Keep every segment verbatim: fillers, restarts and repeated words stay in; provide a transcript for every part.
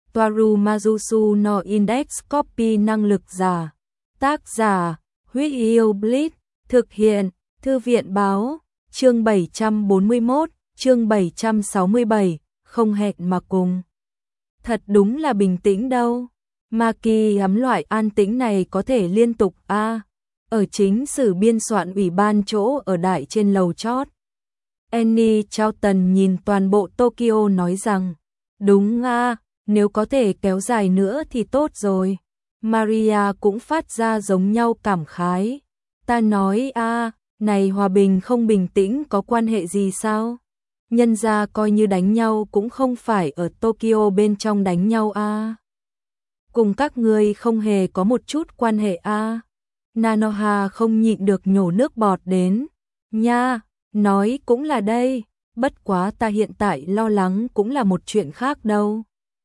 Toaru Majusu no Index Copy năng lực giả. Tác giả, Huyết Yêu Blitz, thực hiện, Thư viện báo, chương bảy trăm bốn mươi mốt, chương bảy trăm sáu mươi bảy, không hẹn mà cùng. Thật đúng là bình tĩnh đâu. Maki ấm loại an tĩnh này có thể liên tục a à, ở chính sử biên soạn ủy ban chỗ ở đại trên lầu chót. Annie Charlton nhìn toàn bộ Tokyo nói rằng, đúng a à, nếu có thể kéo dài nữa thì tốt rồi. Maria cũng phát ra giống nhau cảm khái. Ta nói a à, này hòa bình không bình tĩnh có quan hệ gì sao? Nhân ra coi như đánh nhau cũng không phải ở Tokyo bên trong đánh nhau a à. Cùng các ngươi không hề có một chút quan hệ a à. Nanoha không nhịn được nhổ nước bọt đến. Nha, nói cũng là đây, bất quá ta hiện tại lo lắng cũng là một chuyện khác đâu.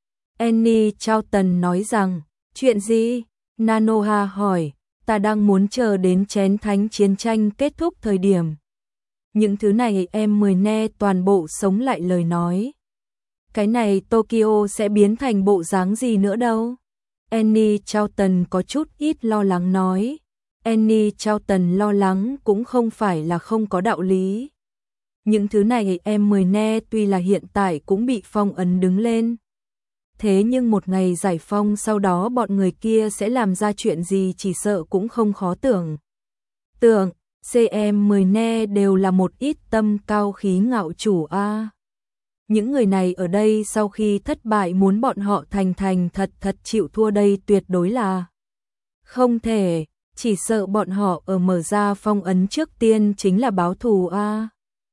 Annie Charlton nói rằng, chuyện gì? Nanoha hỏi, ta đang muốn chờ đến chén thánh chiến tranh kết thúc thời điểm. Những thứ này em mười ne toàn bộ sống lại lời nói. Cái này Tokyo sẽ biến thành bộ dáng gì nữa đâu? Annie Charlton có chút ít lo lắng nói. Annie Charlton lo lắng cũng không phải là không có đạo lý. Những thứ này em mười ne tuy là hiện tại cũng bị phong ấn đứng lên. Thế nhưng một ngày giải phong sau đó bọn người kia sẽ làm ra chuyện gì chỉ sợ cũng không khó tưởng. Tưởng, xê em mười ne đều là một ít tâm cao khí ngạo chủ a. À. Những người này ở đây sau khi thất bại muốn bọn họ thành thành thật thật chịu thua đây tuyệt đối là không thể, chỉ sợ bọn họ ở mở ra phong ấn trước tiên chính là báo thù a. À.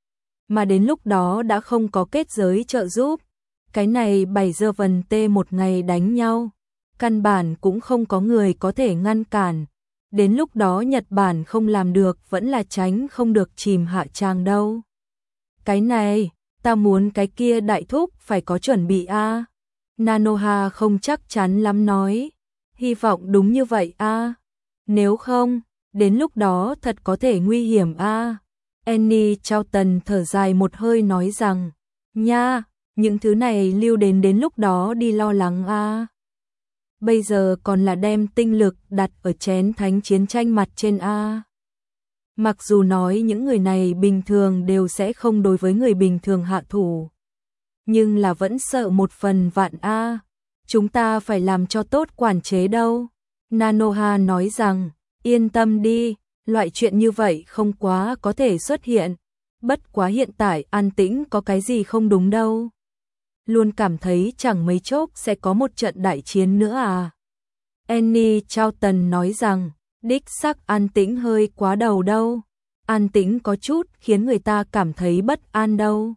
Mà đến lúc đó đã không có kết giới trợ giúp. Cái này bảy giờ vần tê một ngày đánh nhau, căn bản cũng không có người có thể ngăn cản. Đến lúc đó Nhật Bản không làm được vẫn là tránh không được chìm hạ tràng đâu. Cái này, ta muốn cái kia đại thúc phải có chuẩn bị a. À. Nanoha không chắc chắn lắm nói, hy vọng đúng như vậy a. À. Nếu không, đến lúc đó thật có thể nguy hiểm a. À. Annie Charlton thở dài một hơi nói rằng, nha, những thứ này lưu đến đến lúc đó đi lo lắng a. À. Bây giờ còn là đem tinh lực đặt ở chén thánh chiến tranh mặt trên a. À. Mặc dù nói những người này bình thường đều sẽ không đối với người bình thường hạ thủ, nhưng là vẫn sợ một phần vạn a. À. Chúng ta phải làm cho tốt quản chế đâu. Nanoha nói rằng, yên tâm đi, loại chuyện như vậy không quá có thể xuất hiện. Bất quá hiện tại an tĩnh có cái gì không đúng đâu. Luôn cảm thấy chẳng mấy chốc sẽ có một trận đại chiến nữa à. Annie Charlton nói rằng, đích xác an tĩnh hơi quá đầu đâu. An tĩnh có chút khiến người ta cảm thấy bất an đâu.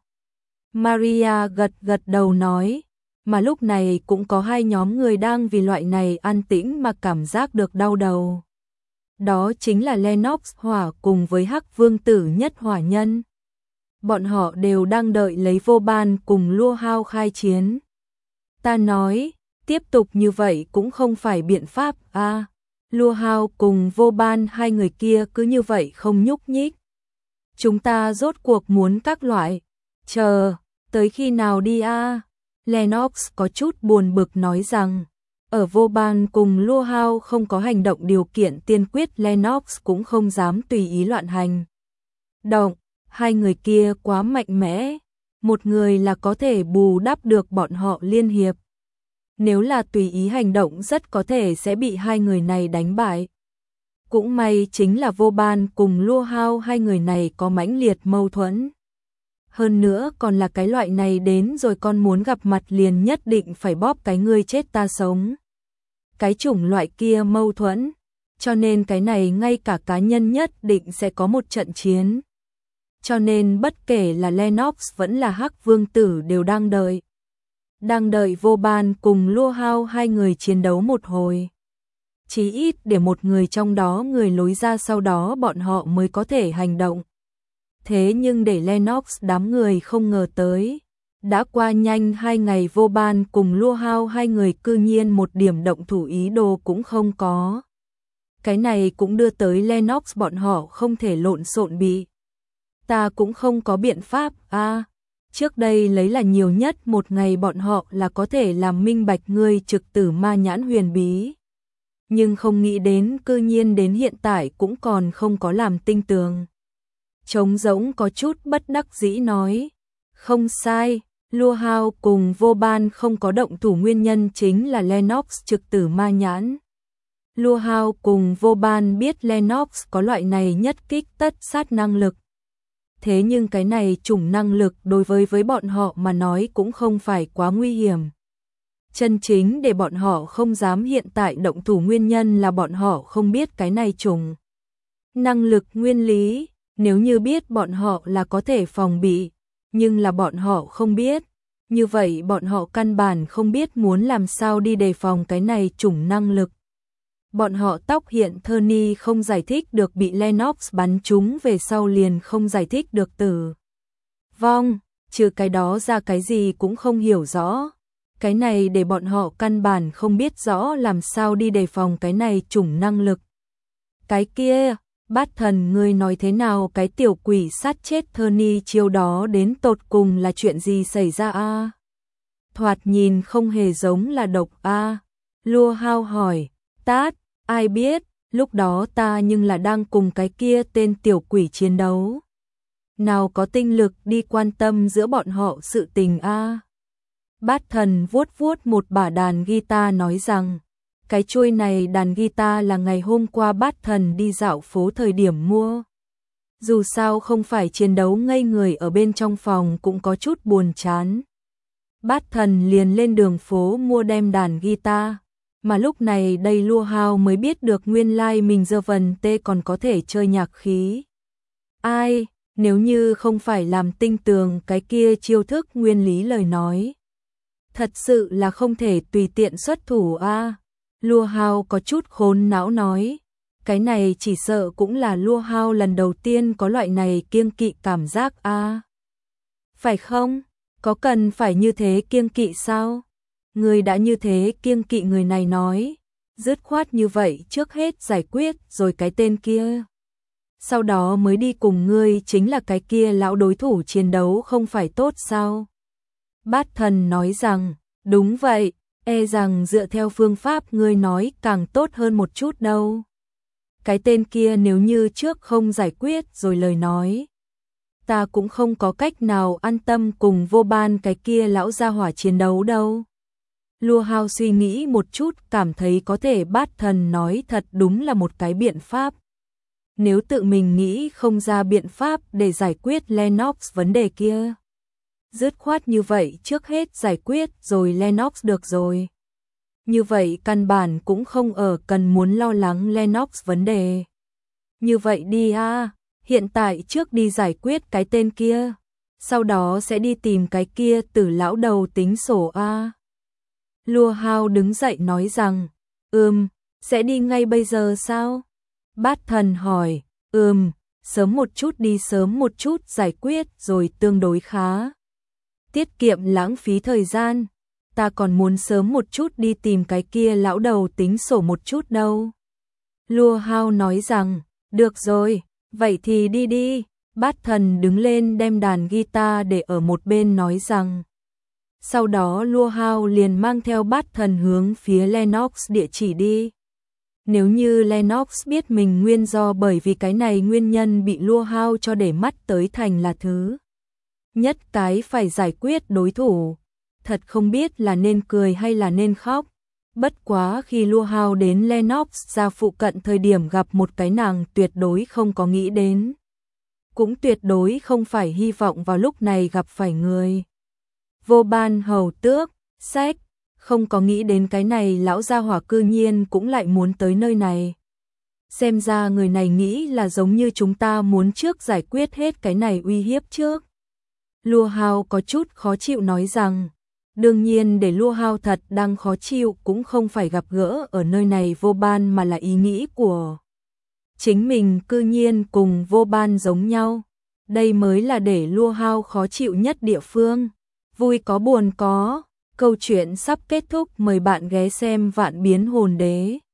Maria gật gật đầu nói, mà lúc này cũng có hai nhóm người đang vì loại này an tĩnh mà cảm giác được đau đầu. Đó chính là Lennox Hỏa cùng với Hắc Vương Tử Nhất Hỏa Nhân. Bọn họ đều đang đợi lấy Vô Ban cùng Lua Hao khai chiến. Ta nói, tiếp tục như vậy cũng không phải biện pháp a. À, Lua Hao cùng Vô Ban hai người kia cứ như vậy không nhúc nhích. Chúng ta rốt cuộc muốn các loại. Chờ, tới khi nào đi a? À? Lennox có chút buồn bực nói rằng, ở Vô Ban cùng Lua Hao không có hành động điều kiện tiên quyết, Lennox cũng không dám tùy ý loạn hành. Động. Hai người kia quá mạnh mẽ, một người là có thể bù đắp được bọn họ liên hiệp. Nếu là tùy ý hành động rất có thể sẽ bị hai người này đánh bại. Cũng may chính là Vô Ban cùng Lua Hao hai người này có mãnh liệt mâu thuẫn. Hơn nữa còn là cái loại này đến rồi con muốn gặp mặt liền nhất định phải bóp cái ngươi chết ta sống. Cái chủng loại kia mâu thuẫn, cho nên cái này ngay cả cá nhân nhất định sẽ có một trận chiến. Cho nên bất kể là Lennox vẫn là Hắc Vương Tử đều đang đợi. Đang đợi Vô Ban cùng Lua Hao hai người chiến đấu một hồi. Chí ít để một người trong đó người lối ra sau đó bọn họ mới có thể hành động. Thế nhưng để Lennox đám người không ngờ tới. Đã qua nhanh hai ngày Vô Ban cùng Lua Hao hai người cư nhiên một điểm động thủ ý đồ cũng không có. Cái này cũng đưa tới Lennox bọn họ không thể lộn xộn bị. Ta cũng không có biện pháp a. À, Trước đây lấy là nhiều nhất một ngày bọn họ là có thể làm minh bạch ngươi trực tử ma nhãn huyền bí. Nhưng không nghĩ đến cư nhiên đến hiện tại cũng còn không có làm tinh tường. Trống rỗng có chút bất đắc dĩ nói. Không sai, Lua Hao cùng Vô Ban không có động thủ nguyên nhân chính là Lennox trực tử ma nhãn. Lua Hao cùng Vô Ban biết Lennox có loại này nhất kích tất sát năng lực. Thế nhưng cái này chủng năng lực đối với với bọn họ mà nói cũng không phải quá nguy hiểm. Chân chính để bọn họ không dám hiện tại động thủ nguyên nhân là bọn họ không biết cái này chủng năng lực nguyên lý, nếu như biết bọn họ là có thể phòng bị, nhưng là bọn họ không biết, như vậy bọn họ căn bản không biết muốn làm sao đi đề phòng cái này chủng năng lực. Bọn họ tóc hiện Tony không giải thích được bị Lennox bắn trúng về sau liền không giải thích được tử vong, trừ cái đó ra cái gì cũng không hiểu rõ. Cái này để bọn họ căn bản không biết rõ làm sao đi đề phòng cái này chủng năng lực. Cái kia, Bát Thần ngươi nói thế nào cái tiểu quỷ sát chết Tony chiêu đó đến tột cùng là chuyện gì xảy ra a? À? Thoạt nhìn không hề giống là độc a. À? Lua Hao hỏi, tát, ai biết, lúc đó ta nhưng là đang cùng cái kia tên tiểu quỷ chiến đấu. Nào có tinh lực đi quan tâm giữa bọn họ sự tình a. À? Bát Thần vuốt vuốt một bả đàn guitar nói rằng, cái chuôi này đàn guitar là ngày hôm qua Bát Thần đi dạo phố thời điểm mua. Dù sao không phải chiến đấu ngây người ở bên trong phòng cũng có chút buồn chán. Bát Thần liền lên đường phố mua đem đàn guitar, mà lúc này đây Lua Hao mới biết được nguyên lai like mình giờ vần tê còn có thể chơi nhạc khí. Ai, nếu như không phải làm tinh tường cái kia chiêu thức nguyên lý lời nói. Thật sự là không thể tùy tiện xuất thủ a. À. Lua Hao có chút khốn não nói, cái này chỉ sợ cũng là Lua Hao lần đầu tiên có loại này kiêng kỵ cảm giác a. À. Phải không? Có cần phải như thế kiêng kỵ sao? Người đã như thế kiêng kỵ người này nói, dứt khoát như vậy trước hết giải quyết rồi cái tên kia. Sau đó mới đi cùng ngươi chính là cái kia lão đối thủ chiến đấu không phải tốt sao? Bát Thần nói rằng, đúng vậy, e rằng dựa theo phương pháp ngươi nói càng tốt hơn một chút đâu. Cái tên kia nếu như trước không giải quyết rồi lời nói, ta cũng không có cách nào an tâm cùng Vô Ban cái kia lão gia hỏa chiến đấu đâu. Lua Hao suy nghĩ một chút cảm thấy có thể Bát Thần nói thật đúng là một cái biện pháp. Nếu tự mình nghĩ không ra biện pháp để giải quyết Lennox vấn đề kia. Dứt khoát như vậy trước hết giải quyết rồi Lennox được rồi. Như vậy căn bản cũng không ở cần muốn lo lắng Lennox vấn đề. Như vậy đi a, hiện tại trước đi giải quyết cái tên kia, sau đó sẽ đi tìm cái kia tử lão đầu tính sổ a. Lua Hao đứng dậy nói rằng, ừm, sẽ đi ngay bây giờ sao? Bát Thần hỏi, ừm, sớm một chút đi sớm một chút giải quyết rồi tương đối khá. Tiết kiệm lãng phí thời gian, ta còn muốn sớm một chút đi tìm cái kia lão đầu tính sổ một chút đâu. Lua Hao nói rằng, được rồi, vậy thì đi đi. Bát Thần đứng lên đem đàn guitar để ở một bên nói rằng. Sau đó Lua Hao liền mang theo Bát Thần hướng phía Lennox địa chỉ đi. Nếu như Lennox biết mình nguyên do bởi vì cái này nguyên nhân bị Lua Hao cho để mắt tới thành là thứ nhất cái phải giải quyết đối thủ, thật không biết là nên cười hay là nên khóc. Bất quá khi Lua Hao đến Lennox ra phụ cận thời điểm gặp một cái nàng tuyệt đối không có nghĩ đến, cũng tuyệt đối không phải hy vọng vào lúc này gặp phải người. Vô Ban hầu tước, sách, không có nghĩ đến cái này lão gia hỏa cư nhiên cũng lại muốn tới nơi này. Xem ra người này nghĩ là giống như chúng ta muốn trước giải quyết hết cái này uy hiếp trước. Lua Hao có chút khó chịu nói rằng, đương nhiên để Lua Hao thật đang khó chịu cũng không phải gặp gỡ ở nơi này Vô Ban mà là ý nghĩ của chính mình cư nhiên cùng Vô Ban giống nhau. Đây mới là để Lua Hao khó chịu nhất địa phương. Vui có buồn có, câu chuyện sắp kết thúc, mời bạn ghé xem Vạn Biến Hồn Đế.